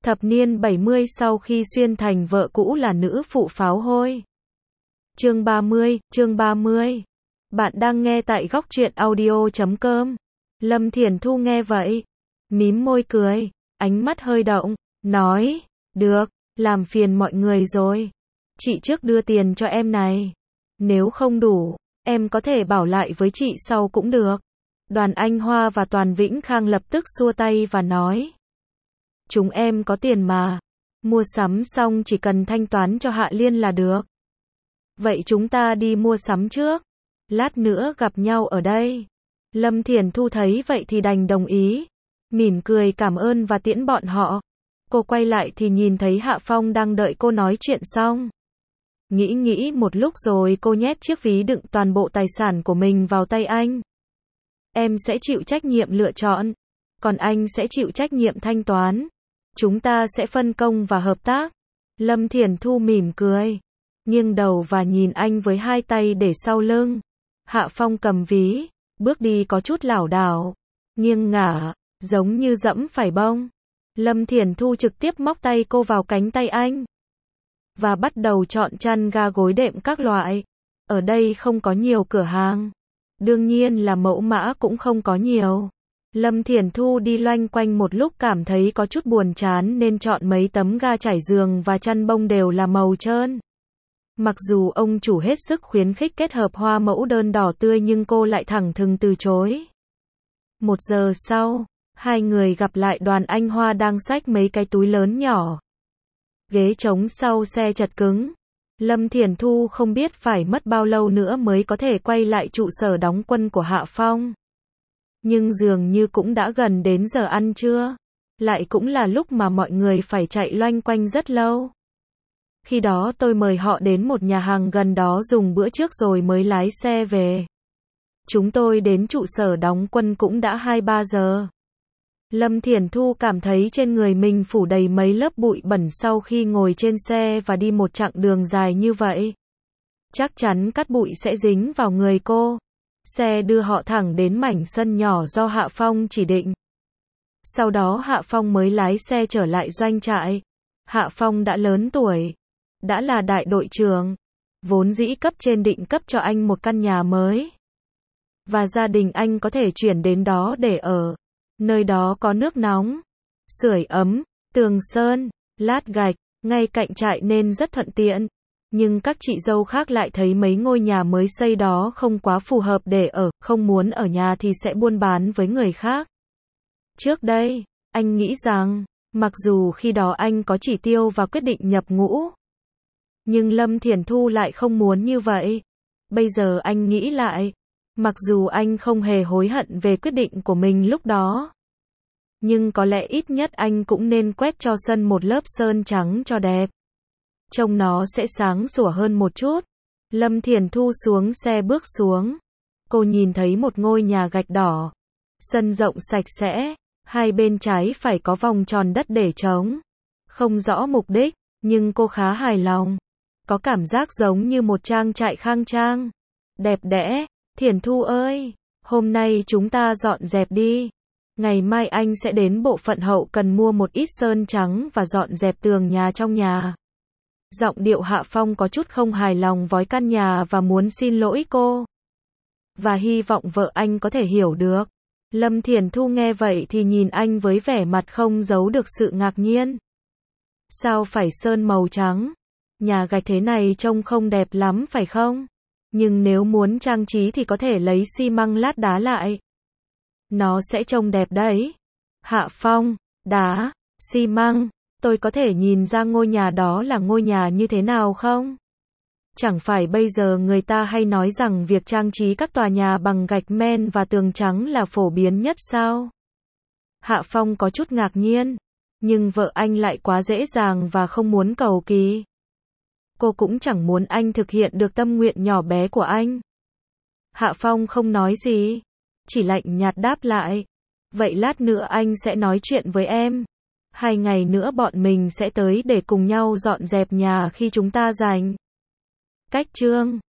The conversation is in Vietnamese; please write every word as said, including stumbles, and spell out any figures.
Thập niên bảy mươi sau khi xuyên thành vợ cũ là nữ phụ pháo hôi. Chương ba mươi, chương ba mươi. Bạn đang nghe tại góc truyện audio chấm com. Lâm Thiển Thu nghe vậy, mím môi cười, ánh mắt hơi động, nói, được, làm phiền mọi người rồi. Chị trước đưa tiền cho em này. Nếu không đủ, em có thể bảo lại với chị sau cũng được. Đoàn Anh Hoa và Toàn Vĩnh Khang lập tức xua tay và nói, chúng em có tiền mà. Mua sắm xong chỉ cần thanh toán cho Hạ Liên là được. Vậy chúng ta đi mua sắm trước. Lát nữa gặp nhau ở đây. Lâm Thiển Thu thấy vậy thì đành đồng ý. Mỉm cười cảm ơn và tiễn bọn họ. Cô quay lại thì nhìn thấy Hạ Phong đang đợi cô nói chuyện xong. Nghĩ nghĩ một lúc rồi cô nhét chiếc ví đựng toàn bộ tài sản của mình vào tay anh. Em sẽ chịu trách nhiệm lựa chọn. Còn anh sẽ chịu trách nhiệm thanh toán. Chúng ta sẽ phân công và hợp tác. Lâm Thiển Thu mỉm cười, nghiêng đầu và nhìn anh với hai tay để sau lưng. Hạ Phong cầm ví, bước đi có chút lảo đảo, nghiêng ngả, giống như dẫm phải bông. Lâm Thiển Thu trực tiếp móc tay cô vào cánh tay anh và bắt đầu chọn chăn ga gối đệm các loại. Ở đây không có nhiều cửa hàng, đương nhiên là mẫu mã cũng không có nhiều. Lâm Thiển Thu đi loanh quanh một lúc cảm thấy có chút buồn chán nên chọn mấy tấm ga trải giường và chăn bông đều là màu trơn. Mặc dù ông chủ hết sức khuyến khích kết hợp hoa mẫu đơn đỏ tươi nhưng cô lại thẳng thừng từ chối. Một giờ sau, hai người gặp lại Đoàn Anh Hoa đang xách mấy cái túi lớn nhỏ. Ghế trống sau xe chật cứng. Lâm Thiển Thu không biết phải mất bao lâu nữa mới có thể quay lại trụ sở đóng quân của Hạ Phong. Nhưng dường như cũng đã gần đến giờ ăn trưa. Lại cũng là lúc mà mọi người phải chạy loanh quanh rất lâu. Khi đó tôi mời họ đến một nhà hàng gần đó dùng bữa trước rồi mới lái xe về. Chúng tôi đến trụ sở đóng quân cũng đã hai ba giờ. Lâm Thiển Thu cảm thấy trên người mình phủ đầy mấy lớp bụi bẩn sau khi ngồi trên xe và đi một chặng đường dài như vậy. Chắc chắn cát bụi sẽ dính vào người cô. Xe đưa họ thẳng đến mảnh sân nhỏ do Hạ Phong chỉ định. Sau đó Hạ Phong mới lái xe trở lại doanh trại. Hạ Phong đã lớn tuổi, đã là đại đội trưởng, vốn dĩ cấp trên định cấp cho anh một căn nhà mới. Và gia đình anh có thể chuyển đến đó để ở. Nơi đó có nước nóng, sưởi ấm, tường sơn, lát gạch, ngay cạnh trại nên rất thuận tiện. Nhưng các chị dâu khác lại thấy mấy ngôi nhà mới xây đó không quá phù hợp để ở, không muốn ở nhà thì sẽ buôn bán với người khác. Trước đây, anh nghĩ rằng, mặc dù khi đó anh có chỉ tiêu và quyết định nhập ngũ, nhưng Lâm Thiển Thu lại không muốn như vậy. Bây giờ anh nghĩ lại, mặc dù anh không hề hối hận về quyết định của mình lúc đó, nhưng có lẽ ít nhất anh cũng nên quét cho sân một lớp sơn trắng cho đẹp. Trông nó sẽ sáng sủa hơn một chút. Lâm Thiển Thu xuống xe bước xuống. Cô nhìn thấy một ngôi nhà gạch đỏ. Sân rộng sạch sẽ. Hai bên trái phải có vòng tròn đất để trống. Không rõ mục đích, nhưng cô khá hài lòng. Có cảm giác giống như một trang trại khang trang. Đẹp đẽ. Thiển Thu ơi, hôm nay chúng ta dọn dẹp đi. Ngày mai anh sẽ đến bộ phận hậu cần mua một ít sơn trắng và dọn dẹp tường nhà trong nhà. Giọng điệu Hạ Phong có chút không hài lòng với căn nhà và muốn xin lỗi cô. Và hy vọng vợ anh có thể hiểu được. Lâm Thiển Thu nghe vậy thì nhìn anh với vẻ mặt không giấu được sự ngạc nhiên. Sao phải sơn màu trắng? Nhà gạch thế này trông không đẹp lắm phải không? Nhưng nếu muốn trang trí thì có thể lấy xi măng lát đá lại. Nó sẽ trông đẹp đấy. Hạ Phong, đá, xi măng. Tôi có thể nhìn ra ngôi nhà đó là ngôi nhà như thế nào không? Chẳng phải bây giờ người ta hay nói rằng việc trang trí các tòa nhà bằng gạch men và tường trắng là phổ biến nhất sao? Hạ Phong có chút ngạc nhiên, nhưng vợ anh lại quá dễ dàng và không muốn cầu kỳ. Cô cũng chẳng muốn anh thực hiện được tâm nguyện nhỏ bé của anh. Hạ Phong không nói gì, chỉ lạnh nhạt đáp lại. Vậy lát nữa anh sẽ nói chuyện với em. Hai ngày nữa bọn mình sẽ tới để cùng nhau dọn dẹp nhà khi chúng ta rảnh. Cách chương